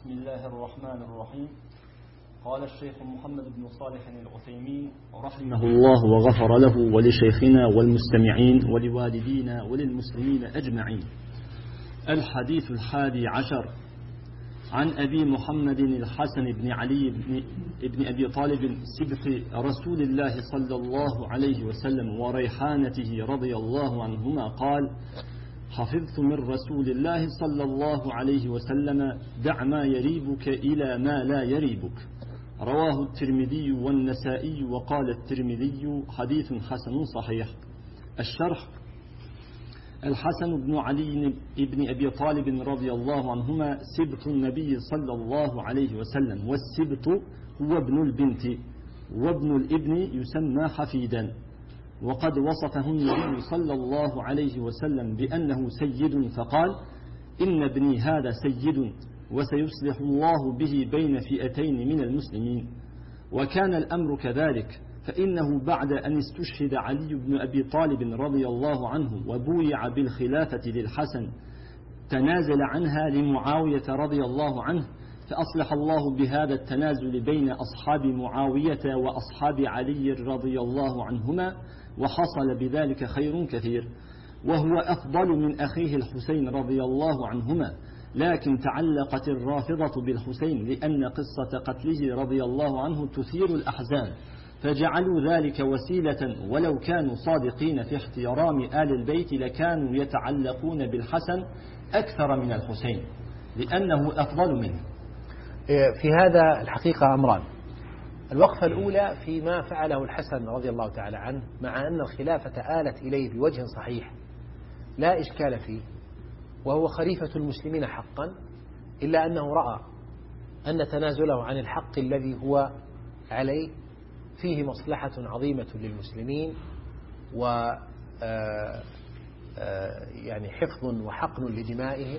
بسم الله الرحمن الرحيم. قال الشيخ محمد بن صالح العثيمين رحمه الله وغفر له ولشيخنا والمستمعين ولوالدينا وللمسلمين أجمعين. الحديث 11 عن أبي محمد الحسن بن علي بن أبي طالب سبط رسول الله صلى الله عليه وسلم وريحانته رضي الله عنهما قال: حفظت من رسول الله صلى الله عليه وسلم: دع ما يريبك إلى ما لا يريبك. رواه الترمذي والنسائي، وقال الترمذي: حديث حسن صحيح. الشرح: الحسن بن علي بن أبي طالب رضي الله عنهما سبط النبي صلى الله عليه وسلم، والسبط هو ابن البنت، وابن الابن يسمى حفيدا. وقد وصفه النبي صلى الله عليه وسلم بأنه سيد، فقال: إن ابني هذا سيد وسيصلح الله به بين فئتين من المسلمين. وكان الأمر كذلك، فإنه بعد أن استشهد علي بن أبي طالب رضي الله عنه وبويع بالخلافة للحسن تنازل عنها لمعاوية رضي الله عنه، فأصلح الله بهذا التنازل بين أصحاب معاوية وأصحاب علي رضي الله عنهما، وحصل بذلك خير كثير، وهو أفضل من أخيه الحسين رضي الله عنهما. لكن تعلقت الرافضة بالحسين لأن قصة قتله رضي الله عنه تثير الأحزان، فجعلوا ذلك وسيلة، ولو كانوا صادقين في احترام آل البيت لكانوا يتعلقون بالحسن أكثر من الحسين لأنه أفضل منه. في هذا الحقيقة أمران. الوقفة الأولى فيما فعله الحسن رضي الله تعالى عنه، مع أن الخلافة آلت إليه بوجه صحيح لا إشكال فيه، وهو خليفة المسلمين حقا، إلا أنه رأى أن تنازله عن الحق الذي هو عليه فيه مصلحة عظيمة للمسلمين، و يعني حفظ وحقن لدمائهم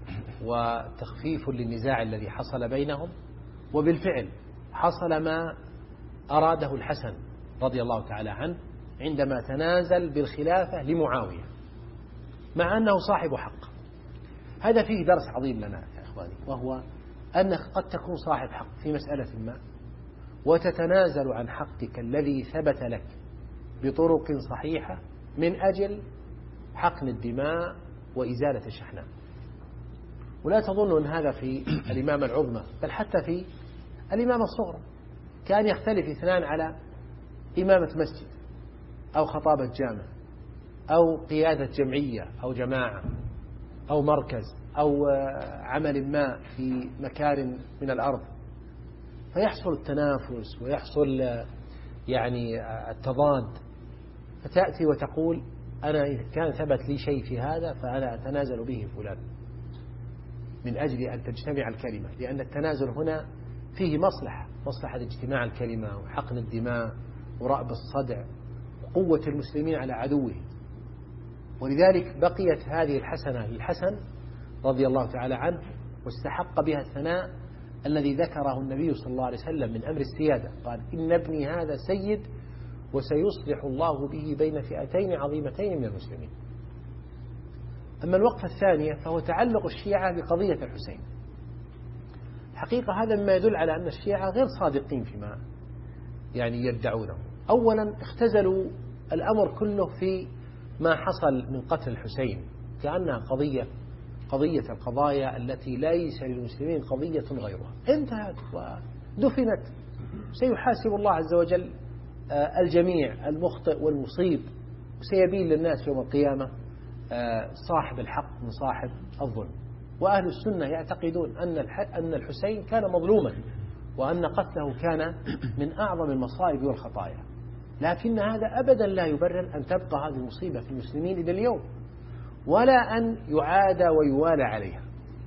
وتخفيف للنزاع الذي حصل بينهم. وبالفعل حصل ما أراده الحسن رضي الله تعالى عنه عندما تنازل بالخلافة لمعاوية، مع أنه صاحب حق. هذا فيه درس عظيم لنا يا إخواني، وهو أنك قد تكون صاحب حق في مسألة ما وتتنازل عن حقك الذي ثبت لك بطرق صحيحة من أجل حقن الدماء وإزالة الشحناء. ولا تظن أن هذا في الإمامة العظمى، بل حتى في الإمامة الصغرى كان يختلف اثنان على إمامة مسجد أو خطابة جامع أو قيادة جمعية أو جماعة أو مركز أو عمل ما في مكان من الأرض، فيحصل التنافس ويحصل يعني التضاد، فتأتي وتقول: أنا إذا كان ثبت لي شيء في هذا فأنا أتنازل به فلان من أجل أن تجتمع الكلمة، لأن التنازل هنا فيه مصلحة اجتماع الكلمة وحقن الدماء ورأب الصدع وقوة المسلمين على عدوهم. ولذلك بقيت هذه الحسنة للحسن رضي الله تعالى عنه، واستحق بها الثناء الذي ذكره النبي صلى الله عليه وسلم من أمر السيادة. قال: إن ابني هذا سيد وسيصلح الله به بين فئتين عظيمتين من المسلمين. أما الوقفة الثانية فهو تعلق الشيعة بقضية الحسين. حقيقة هذا مما يدل على أن الشيعة غير صادقين فيما يعني يدعونه. أولا اختزلوا الأمر كله في ما حصل من قتل الحسين كأنها قضية القضايا التي ليس للمسلمين قضية غيرها، انتهت ودفنت، سيحاسب الله عز وجل الجميع المخطئ والمصيب، وسيبين للناس يوم القيامة صاحب الحق من صاحب الظلم. وأهل السنة يعتقدون أن الحسين كان مظلوما، وأن قتله كان من أعظم المصائب والخطايا، لكن هذا أبدا لا يبرر أن تبقى هذه المصيبة في المسلمين إلى اليوم، ولا أن يعادى ويوالى عليها.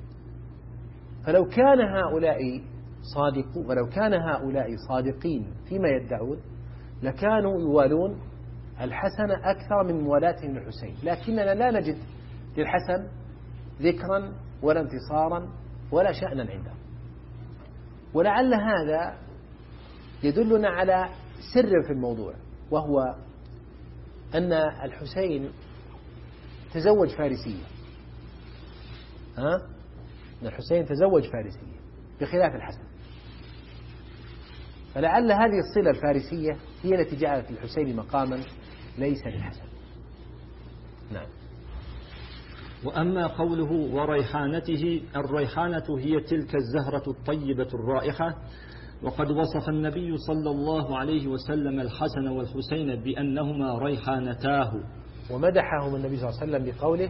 فلو كان هؤلاء صادقين فيما يدعون لكانوا يوالون الحسن أكثر من موالاتهم للحسين، لكننا لا نجد للحسن ذكرا ولا انتصارا ولا شأنا عنده. ولعل هذا يدلنا على سر في الموضوع، وهو أن الحسين تزوج فارسية. أن الحسين تزوج فارسية، بخلاف الحسن. فلعل هذه الصلة الفارسية هي التي جعلت الحسين مقاما ليس للحسن. نعم. وأما قوله وريحانته، الريحانة هي تلك الزهرة الطيبة الرائحة، وقد وصف النبي صلى الله عليه وسلم الحسن والحسين بأنهما ريحانتاه، ومدحهم النبي صلى الله عليه وسلم بقوله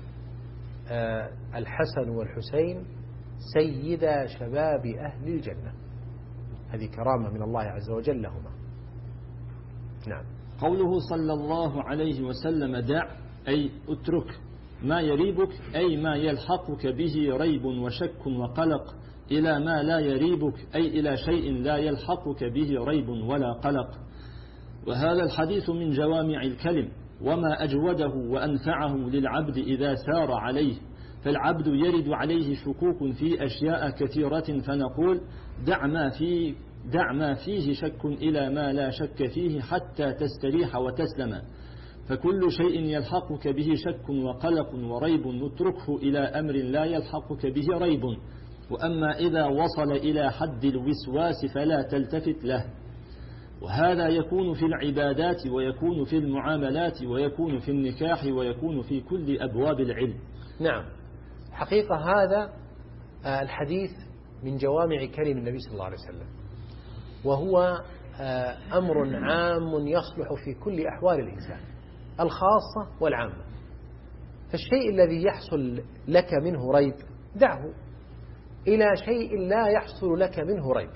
الحسن والحسين سيدا شباب أهل الجنة. هذه كرامة من الله عز وجل لهما. نعم. قوله صلى الله عليه وسلم دع أي اترك ما يريبك، أي ما يلحقك به ريب وشك وقلق، إلى ما لا يريبك أي إلى شيء لا يلحقك به ريب ولا قلق. وهذا الحديث من جوامع الكلم، وما أجوده وأنفعه للعبد إذا سار عليه، فالعبد يرد عليه شكوك في أشياء كثيرة فنقول دع ما فيه شك إلى ما لا شك فيه حتى تستريح وتسلم، فكل شيء يلحقك به شك وقلق وريب نتركه إلى أمر لا يلحقك به ريب. وأما إذا وصل إلى حد الوسواس فلا تلتفت له. وهذا يكون في العبادات، ويكون في المعاملات، ويكون في النكاح، ويكون في كل أبواب العلم. نعم. حقيقة هذا الحديث من جوامع كلم النبي صلى الله عليه وسلم، وهو أمر عام يصلح في كل أحوال الإنسان الخاصة والعامة. فالشيء الذي يحصل لك منه ريب دعه إلى شيء لا يحصل لك منه ريب.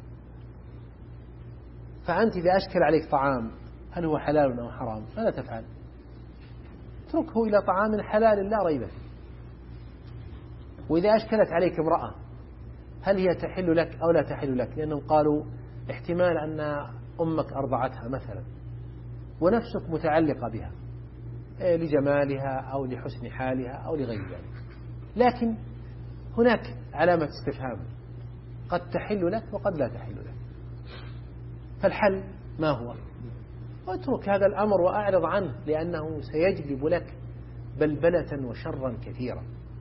فأنت إذا أشكل عليك طعام هل هو حلال أو حرام فلا تفعل، اتركه إلى طعام حلال لا ريب فيه. وإذا أشكلت عليك امرأة هل هي تحل لك أو لا تحل لك، لأنهم قالوا احتمال أن أمك أرضعتها مثلا ونفسك متعلقة بها لجمالها أو لحسن حالها أو لغير ذلك، لكن هناك علامة استفهام، قد تحل لك وقد لا تحل لك، فالحل ما هو؟ واترك هذا الأمر وأعرض عنه، لأنه سيجلب لك بلبلة وشرا كثيرا.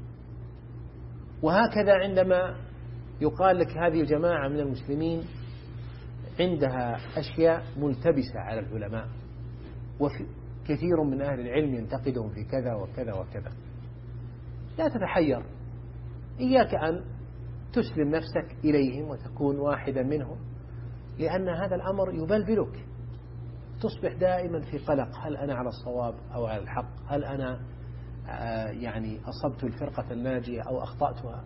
وهكذا عندما يقال لك هذه الجماعة من المسلمين عندها أشياء ملتبسة على العلماء، وكثير من أهل العلم ينتقدهم في كذا وكذا وكذا، لا تتحير، إياك أن تسلم نفسك إليهم وتكون واحدا منهم، لأن هذا الأمر يبلبلك، تصبح دائما في قلق، هل أنا على الصواب أو على الحق، هل أنا يعني أصبت الفرقة الناجية أو أخطأتها.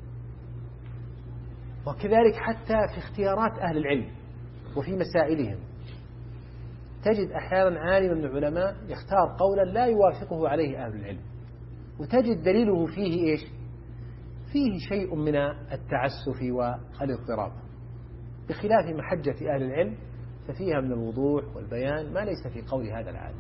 وكذلك حتى في اختيارات أهل العلم وفي مسائلهم، تجد أحيانا عالم من العلماء يختار قولا لا يوافقه عليه أهل العلم، وتجد دليله فيه إيش؟ فيه شيء من التعسف والاضطراب، بخلاف محجة أهل العلم ففيها من الوضوح والبيان ما ليس في قول هذا العالم.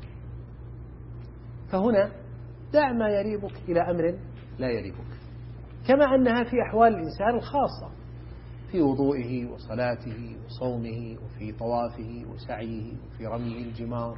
فهنا دع ما يريبك إلى أمر لا يريبك، كما أنها في أحوال الإنسان الخاصة، في وضوئه وصلاته وصومه وفي طوافه وسعيه وفي رميه الجمار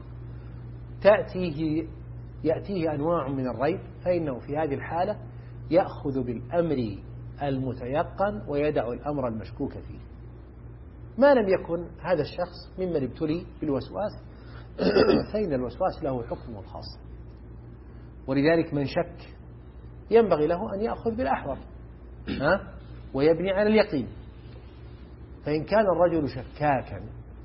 يأتيه أنواع من الريب، فإنه في هذه الحالة يأخذ بالأمر المتيقن ويدع الأمر المشكوك فيه، ما لم يكن هذا الشخص ممن ابتلي بالوسواس، فإن الوسواس له حكم الخاص. ولذلك من شك ينبغي له أن يأخذ بالأحوط ويبني على اليقين. فإن كان الرجل شكاكا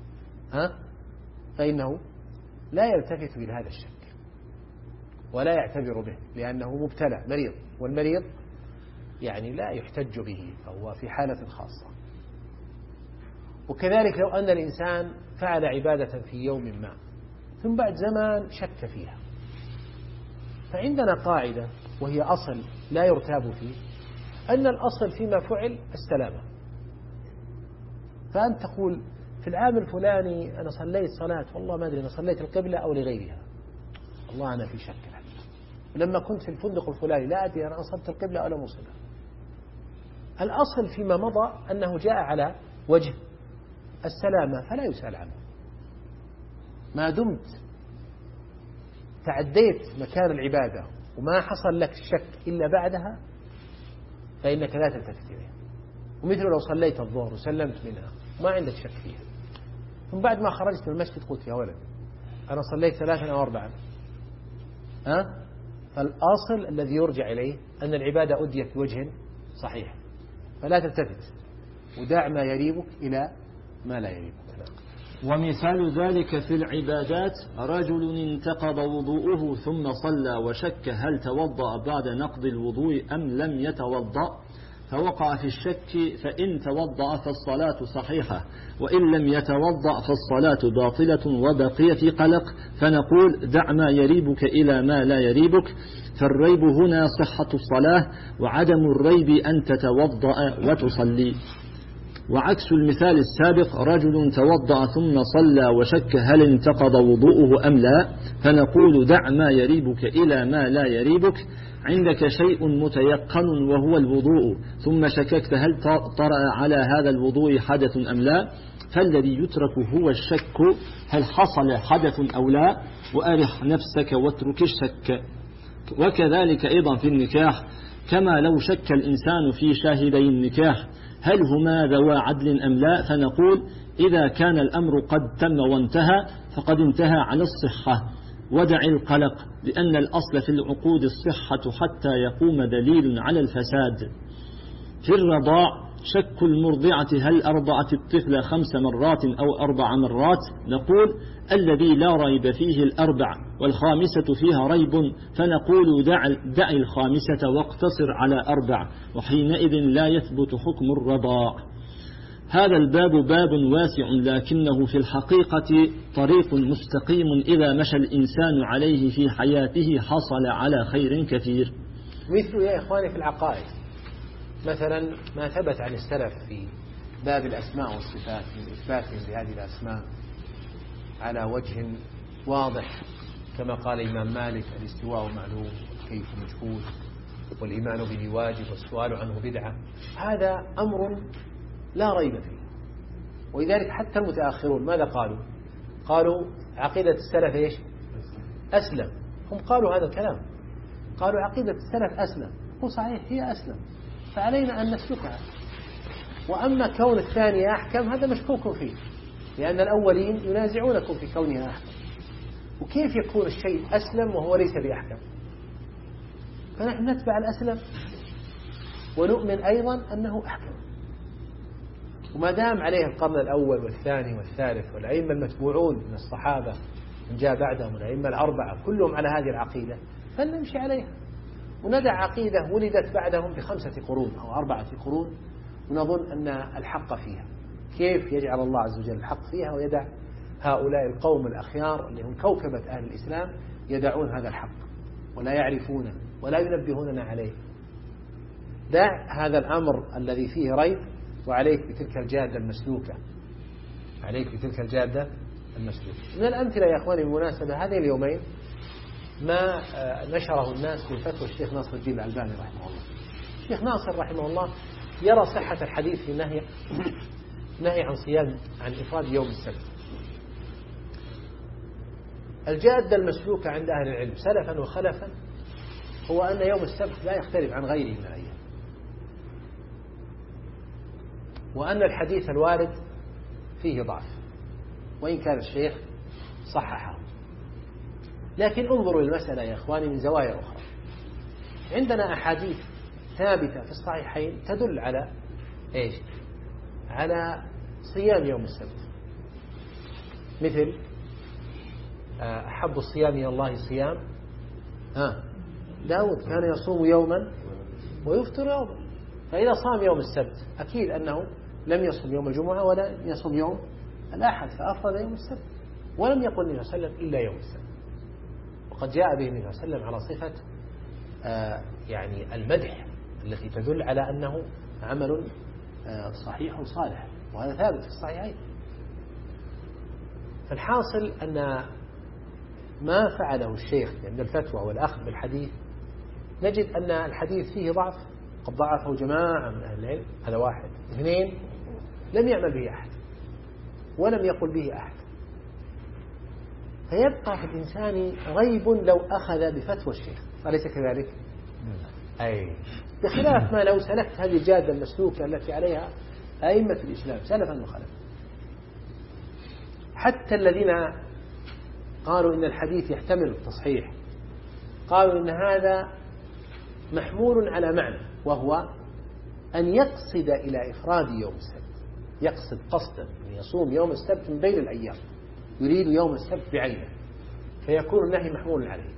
فإنه لا يلتفت إلى هذا الشك ولا يعتبر به، لأنه مبتلى مريض، والمريض يعني لا يحتج به، فهو في حالة خاصة. وكذلك لو أن الإنسان فعل عبادة في يوم ما ثم بعد زمان شك فيها، فعندنا قاعدة وهي أصل لا يرتاب فيه، أن الأصل فيما فعل السلامة. فأنت تقول في العام الفلاني أنا صليت صلاة والله ما أدري أنا صليت القبلة أو لغيرها، والله أنا في شك الآن. ولما كنت في الفندق الفلاني لا أدري أنا أصبت القبلة أو لم أصبها. الأصل فيما مضى أنه جاء على وجه السلامة فلا يسأل عنه. ما دمت تعديت مكان العبادة وما حصل لك الشك إلا بعدها فإنك لا تلتفت إليه. ومثل لو صليت الظهر وسلمت منها ما عندك شك فيها، ثم بعد ما خرجت من المسجد قلت يا ولد أنا صليت 3 أو 4، فالأصل الذي يرجع إليه أن العبادة أديت بوجه صحيح، فلا تلتفت ودع ما يريبك إلى ما لا يريبك. ومثال ذلك في العبادات رجل انتقض وضوءه ثم صلى وشك هل توضأ بعد نقض الوضوء أم لم يتوضأ، فوقع في الشك، فإن توضأ فالصلاة صحيحة، وإن لم يتوضأ فالصلاة باطلة وبقي في قلق، فنقول دع ما يريبك إلى ما لا يريبك، فالريب هنا صحة الصلاة، وعدم الريب أن تتوضأ وتصلي. وعكس المثال السابق رجل توضأ ثم صلى وشك هل انتقض وضوءه أم لا، فنقول دع ما يريبك إلى ما لا يريبك. عندك شيء متيقن وهو الوضوء ثم شككت هل طرأ على هذا الوضوء حدث أم لا، فالذي يترك هو الشك هل حصل حدث أو لا، وأرح نفسك واترك الشك. وكذلك أيضا في النكاح، كما لو شك الإنسان في شاهدي النكاح هل هما ذوى عدل أم لا، فنقول إذا كان الأمر قد تم وانتهى فقد انتهى على الصحة، ودع القلق، لأن الأصل في العقود الصحة حتى يقوم دليل على الفساد. في الرضاع شك المرضعة هل أرضعت الطفل 5 مرات أو 4 مرات، نقول الذي لا ريب فيه 4 والخامسة فيها ريب، فنقول دع الخامسة واقتصر على 4، وحينئذ لا يثبت حكم الرضاع. هذا الباب باب واسع، لكنه في الحقيقة طريق مستقيم إذا مشى الإنسان عليه في حياته حصل على خير كثير. مثل يا إخواني في العقائد، مثلا ما ثبت عن السلف في باب الأسماء والصفات من إثباتهم لهذه الأسماء على وجه واضح، كما قال الإمام مالك الاستواء معلوم كيف مجهول والإيمان به واجب والسؤال عنه بدعة، هذا أمر لا ريب فيه. ولذلك حتى المتأخرون ماذا قالوا عقيدة السلف إيش؟ أسلم. هم قالوا هذا الكلام، قالوا عقيدة السلف أسلم. هو صحيح هي أسلم، فعلينا أن نسلكها. وأما كون الثانية أحكم هذا مشكوك فيه، لأن الأولين ينازعونكم في كونها أحكم. وكيف يكون الشيء أسلم وهو ليس بأحكم؟ فنحن نتبع الأسلم ونؤمن أيضا أنه أحكم. وما دام عليه القرن الأول والثاني والثالث والأئمة المتبوعون من الصحابة من جاء بعدهم الأئمة ال4 كلهم على هذه العقيدة، فلنمشي عليها وندع عقيدة ولدت بعدهم ب5 قرون أو 4 قرون ونظن أن الحق فيها. كيف يجعل الله عز وجل الحق فيها ويدع هؤلاء القوم الأخيار اللي هم كوكبة أهل الإسلام يدعون هذا الحق ولا يعرفونه ولا ينبهوننا عليه؟ دع هذا الأمر الذي فيه ريب وعليك بتلك الجادة المسلوكة، عليك بتلك الجادة المسلوكة. من الأمثلة يا أخواني بالمناسبة هذه اليومين ما نشره الناس من فتوى الشيخ ناصر الدين الألباني رحمه الله. الشيخ ناصر رحمه الله يرى صحة الحديث في النهي عن صيام عن إفراد يوم السبت. الجادة المسلوكة عند أهل العلم سلفا وخلفا هو أن يوم السبت لا يختلف عن غيره من الأيام، وأن الحديث الوارد فيه ضعف وإن كان الشيخ صححه. لكن انظروا للمسألة يا إخواني من زوايا أخرى. عندنا أحاديث ثابتة في الصحيحين تدل على إيش؟ على صيام يوم السبت، مثل أحب الصيام إلى الله صيام داود كان يصوم يوما ويفطر يوما. فإذا صام يوم السبت أكيد أنه لم يصم يوم الجمعة ولا يصم يوم الأحد، فأفرد يوم السبت. ولم يقل النبي صلى الله عليه وسلم إلا يوم السبت، وقد جاء به النبي صلى الله عليه وسلم على صفة يعني المدح التي تدل على أنه عمل صحيح صالح، وهذا ثابت في الصحيحين. فالحاصل أن ما فعله الشيخ من الفتوى والأخذ بالحديث نجد أن الحديث فيه ضعف، قد ضعفه جماعة من أهل العلم. هذا واحد. 2 لم يعمل به أحد ولم يقل به أحد، فيبقى في الإنسان ريب لو أخذ بفتوى الشيخ، أليس كذلك؟ أي بخلاف ما لو سلكت هذه الجادة المسلوكة التي عليها أئمة الإسلام سلفا وخلفا. حتى الذين قالوا إن الحديث يحتمل التصحيح قالوا إن هذا محمول على معنى، وهو أن يقصد إلى إفراد يوم السبت، يقصد قصدا أن يصوم يوم السبت من بين الأيام، يريد يوم السبت بعينه، فيكون النهي محمول عليه.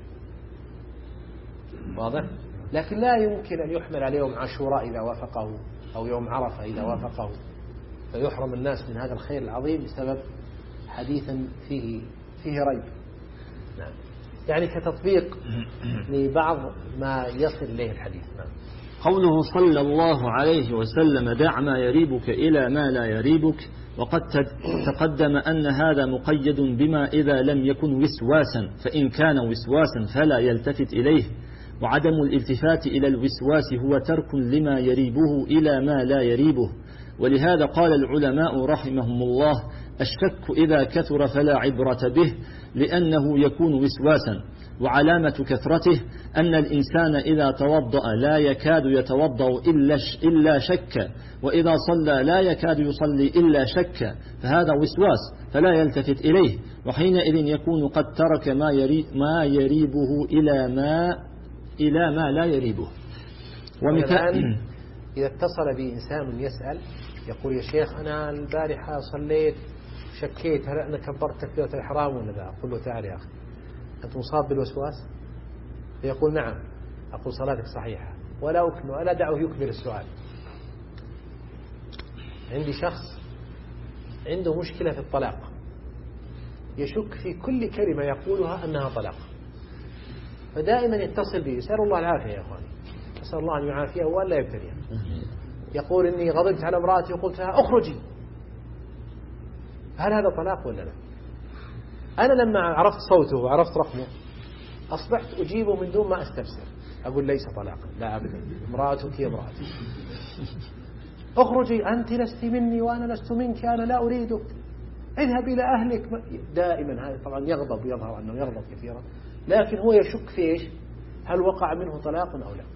واضح؟ لكن لا يمكن أن يحمل على يوم عاشوراء إذا وافقه أو يوم عرفة إذا وافقه، فيحرم الناس من هذا الخير العظيم بسبب حديث فيه ريب. نعم. يعني كتطبيق لبعض ما يصل إليه الحديث. نعم. قوله صلى الله عليه وسلم دع ما يريبك إلى ما لا يريبك، وقد تقدم أن هذا مقيد بما إذا لم يكن وسواسا، فإن كان وسواسا فلا يلتفت إليه، وعدم الالتفات إلى الوسواس هو ترك لما يريبه إلى ما لا يريبه. ولهذا قال العلماء رحمهم الله الشك إذا كثر فلا عبرة به لأنه يكون وسواسا، وعلامة كثرته أن الإنسان إذا توضأ لا يكاد يتوضأ إلا شك، وإذا صلى لا يكاد يصلي إلا شك، فهذا وسواس فلا يلتفت إليه، وحينئذ يكون قد ترك ما يريبه إلى ما لا يريبه. ومثال إذا اتصل بي إنسان يسأل يقول يا شيخ أنا البارحة صليت شكيت هل أنا كبرت تكبيرة الإحرام ولا لا؟ أقول له تعال يا أخي أنت مصاب بالوسواس؟ فيقول نعم. أقول صلاتك صحيحة ولا دعه يكمل السؤال. عندي شخص عنده مشكلة في الطلاق، يشك في كل كلمة يقولها أنها طلاق، فدائما يتصل بي يسأل الله العافية يا أخواني، أسأل الله أن يعافيه وألا يبتليه. يقول إني غضبت على امرأتي وقلت لها أخرجي، هل هذا طلاق ولا لا؟ أنا لما عرفت صوته وعرفت رقمه أصبحت أجيبه من دون ما أستفسر، أقول ليس طلاقا، لا أبدا، امرأتك هي امرأتي، أخرجي أنت لست مني وأنا لست منك، أنا لا أريدك، اذهب إلى أهلك. دائما هذا طبعا يغضب ويظهر أنه يغضب كثيرا، لكن هو يشك في إيش؟ هل وقع منه طلاق أو لا؟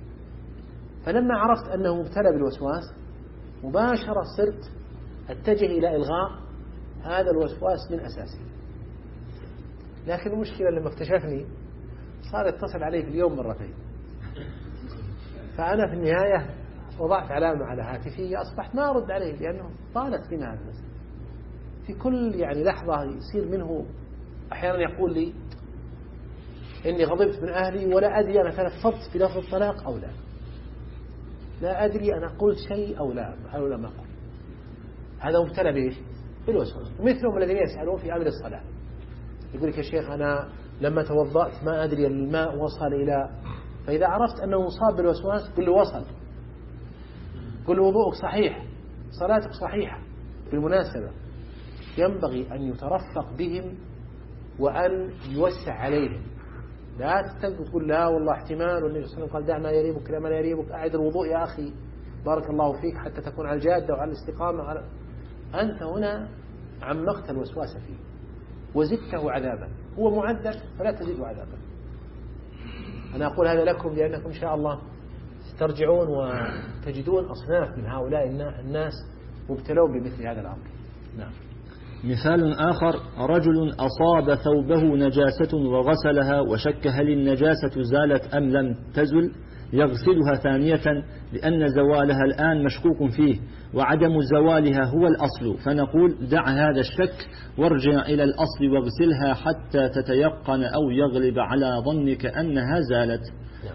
فلما عرفت أنه مبتلى بالوسواس مباشرة صرت أتجه إلى إلغاء هذا الوسواس من أساسه. لكن المشكلة لما اكتشفني صار يتصل علي في اليوم مرتين، فأنا في النهاية وضعت علامة على هاتفي، أصبحت ما أرد عليه لأنه طالت بنا هذا المسألة. في كل لحظة يصير منه أحيانا يقول لي إني غضبت من أهلي ولا أدري أنا تلفظت بلفظ الطلاق أو لا أدري أنا قلت شيء أو لا ما قلت. هذا مبتلى بإيش؟ بالوسواس. ومثلهم الذين يسألون في أمر الصلاة، يقول لك يا شيخ أنا لما توضأت ما أدري الماء وصل إلى، فإذا عرفت أنه مصاب بالوسواس قل له وصل، قل له وضوءك صحيح، صلاتك صحيحة. بالمناسبة ينبغي أن يترفق بهم وأن يوسع عليهم، لا تقول لا والله احتمال، والنبي صلى الله عليه وسلم قال دع ما يريبك لما لا يريبك، أعد الوضوء يا أخي بارك الله فيك حتى تكون على الجادة وعلى الاستقامة. أنت هنا عمقت الوسواس فيه وزدته عذابا، هو معذب فلا تزيده عذابا. أنا أقول هذا لكم لأنكم إن شاء الله ترجعون وتجدون أصناف من هؤلاء الناس مبتلون بمثل هذا الأمر. نعم. مثال آخر رجل أصاب ثوبه نجاسة وغسلها وشك هل النجاسة زالت أم لم تزل، يغسلها ثانية لأن زوالها الآن مشكوك فيه، وعدم زوالها هو الأصل، فنقول دع هذا الشك وارجع إلى الأصل واغسلها حتى تتيقن أو يغلب على ظنك أنها زالت.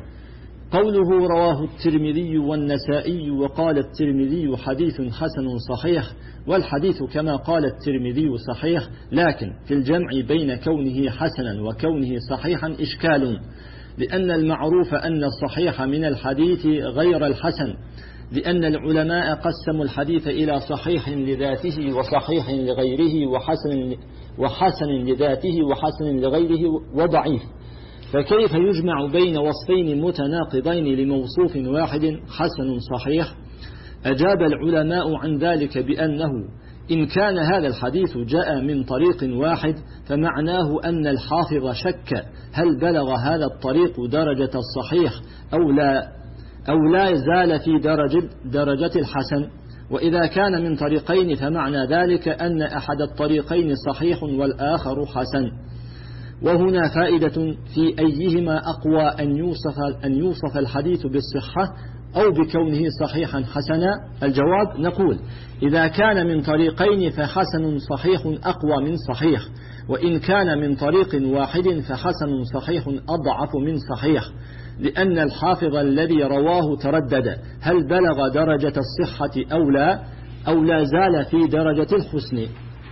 قوله رواه الترمذي والنسائي، وقال الترمذي حديث حسن صحيح، والحديث كما قال الترمذي صحيح، لكن في الجمع بين كونه حسنا وكونه صحيحا إشكال، لأن المعروف أن الصحيح من الحديث غير الحسن، لأن العلماء قسموا الحديث إلى صحيح لذاته وصحيح لغيره وحسن لذاته وحسن لغيره وضعيف، فكيف يجمع بين وصفين متناقضين لموصوف واحد حسن صحيح؟ أجاب العلماء عن ذلك بأنه إن كان هذا الحديث جاء من طريق واحد فمعناه أن الحافظ شك هل بلغ هذا الطريق درجة الصحيح أو لا، أو لا زال في درجة الحسن. وإذا كان من طريقين فمعنى ذلك أن أحد الطريقين صحيح والآخر حسن. وهنا فائدة في أيهما أقوى أن يوصف الحديث بالصحة أو بكونه صحيحا حسنا. الجواب نقول إذا كان من طريقين فحسن صحيح أقوى من صحيح، وإن كان من طريق واحد فحسن صحيح أضعف من صحيح، لأن الحافظ الذي رواه تردد هل بلغ درجة الصحة أو لا زال في درجة الحسن.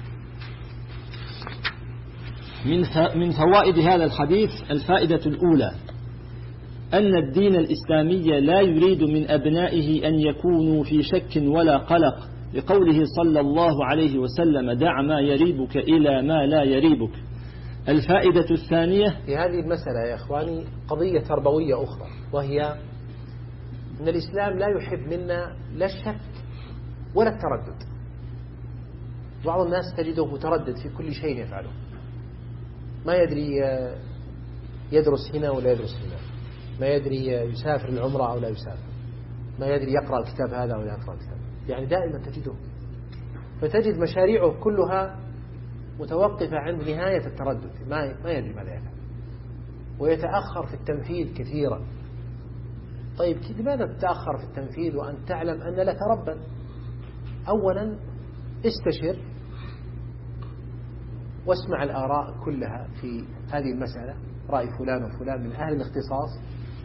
من فوائد هذا الحديث الفائدة الأولى أن الدين الإسلامي لا يريد من أبنائه أن يكونوا في شك ولا قلق، لقوله صلى الله عليه وسلم دع ما يريبك إلى ما لا يريبك. الفائدة الثانية في هذه المسألة يا إخواني قضية تربوية أخرى، وهي أن الإسلام لا يحب منا لا الشك ولا التردد. بعض الناس تجده متردد في كل شيء يفعله، ما يدري يدرس هنا ولا يدرس هنا، ما يدري يسافر العمرة أو لا يسافر، ما يدري يقرأ الكتاب هذا ولا يقرأ الكتاب، يعني دائما تجده، فتجد مشاريعه كلها متوقفة عند نهاية التردد، ما يدري ماذا يفعل، ويتأخر في التنفيذ كثيرا. طيب لماذا تتأخر في التنفيذ وأن تعلم أن لك ربا؟ أولا استشر واسمع الآراء كلها في هذه المسألة، رأي فلان وفلان من أهل الاختصاص،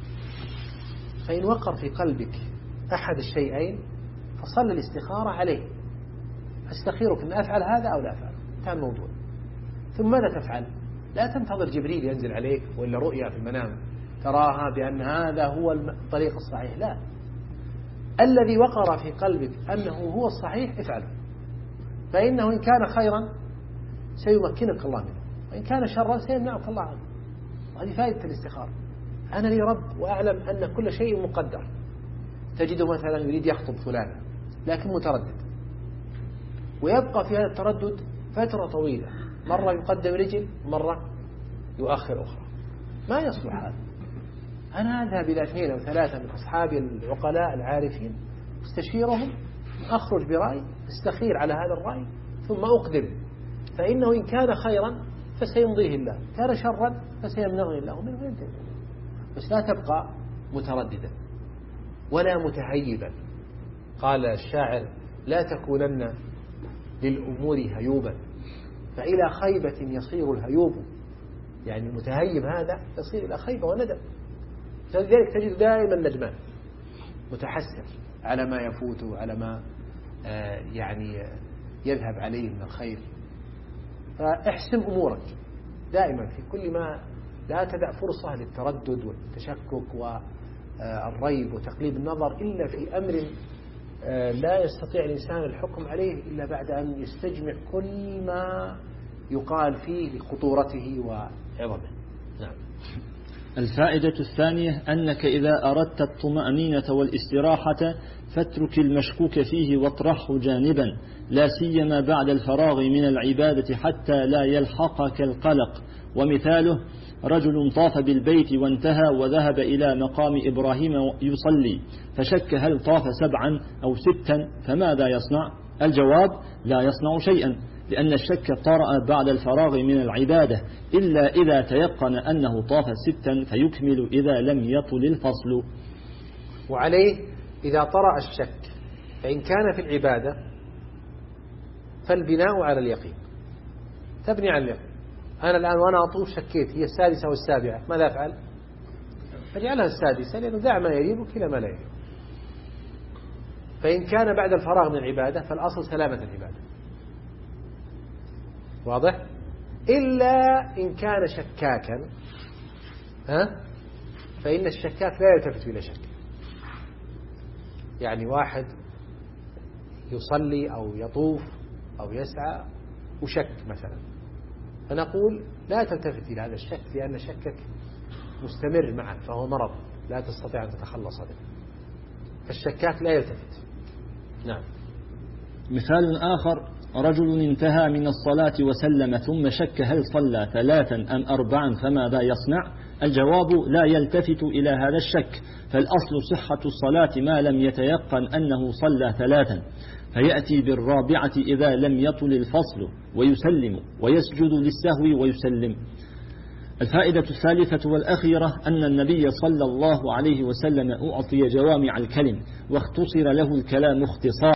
فإن وقر في قلبك أحد الشيئين فصل الاستخارة عليه، أستخيرك أن أفعل هذا أو لا أفعل، انتهى الموضوع. ثم ماذا تفعل؟ لا تنتظر جبريل ينزل عليك وإلا رؤيا في المنام تراها بأن هذا هو الطريق الصحيح، لا، الذي وقر في قلبك أنه هو الصحيح افعله، فإنه إن كان خيرا سيمكنك الله منه، وإن كان شرا سيمنعك الله عنه. وهذه فائدة الاستخارة. أنا لي رب وأعلم أن كل شيء مقدر. تجده مثلا يريد يخطب فلانا لكن متردد، ويبقى في هذا التردد فترة طويلة، مرة يقدم رجل مرة يؤخر أخرى، ما يصلح هذا. أنا أذهب إلى 2 أو 3 من أصحابي العقلاء العارفين، استشيرهم، أخرج برأي، استخير على هذا الرأي ثم أقدم، فإنه إن كان خيرا فسيمضيه الله، كان شرا فسيمنعه الله منه وينتهي. بس لا تبقى مترددا ولا متهيبا. قال الشاعر لا تكونن للأمور هيوبا، فإلى خيبة يصير الهيوب، يعني المتهيب هذا يصير إلى خيبة وندم. فلذلك تجد دائما ندمان متحسر على ما يفوته، على ما يعني يذهب عليه من الخير. فاحسم أمورك دائما في كل ما، لا تدع فرصة للتردد والتشكك والريب وتقليب النظر إلا في أمر لا يستطيع الإنسان الحكم عليه إلا بعد أن يستجمع كل ما يقال فيه لخطورته وعظمه. نعم. الفائدة الثانية أنك إذا أردت الطمأنينة والاستراحة فاترك المشكوك فيه واطرحه جانبا، لا سيما بعد الفراغ من العبادة حتى لا يلحقك القلق. ومثاله رجل طاف بالبيت وانتهى وذهب إلى مقام إبراهيم يصلي، فشك هل طاف 7 أو 6 فماذا يصنع؟ الجواب لا يصنع شيئا، لأن الشك طرأ بعد الفراغ من العبادة، إلا إذا تيقن أنه طاف 6 فيكمل إذا لم يطل الفصل. وعليه إذا طرأ الشك فإن كان في العبادة فالبناء على اليقين، تبني على اليقين. أنا الآن وأنا أطوف شكيت هي 6 أو 7، ماذا أفعل؟ أجعلها 6، لأنه دع ما يريبك إلى ما لا يريبك. فإن كان بعد الفراغ من العبادة فالأصل سلامة العبادة، واضح؟ إلا إن كان شكاكا، فإن الشكاك لا يلتفت إلى شك. يعني واحد يصلي أو يطوف أو يسعى وشك مثلا، فنقول لا تلتفت إلى هذا الشك، لأن شكك مستمر معك فهو مرض لا تستطيع أن تتخلص منه، فالشكاك لا يلتفت. نعم. مثال آخر رجل انتهى من الصلاة وسلم ثم شك هل صلى 3 أم 4 فماذا يصنع؟ الجواب لا يلتفت إلى هذا الشك، فالأصل صحة الصلاة ما لم يتيقن أنه صلى 3، فيأتي بالرابعة إذا لم يطل الفصل ويسلم ويسجد للسهو ويسلم. الفائدة الثالثة والأخيرة أن النبي صلى الله عليه وسلم أعطي جوامع الكلم واختصر له الكلام اختصارا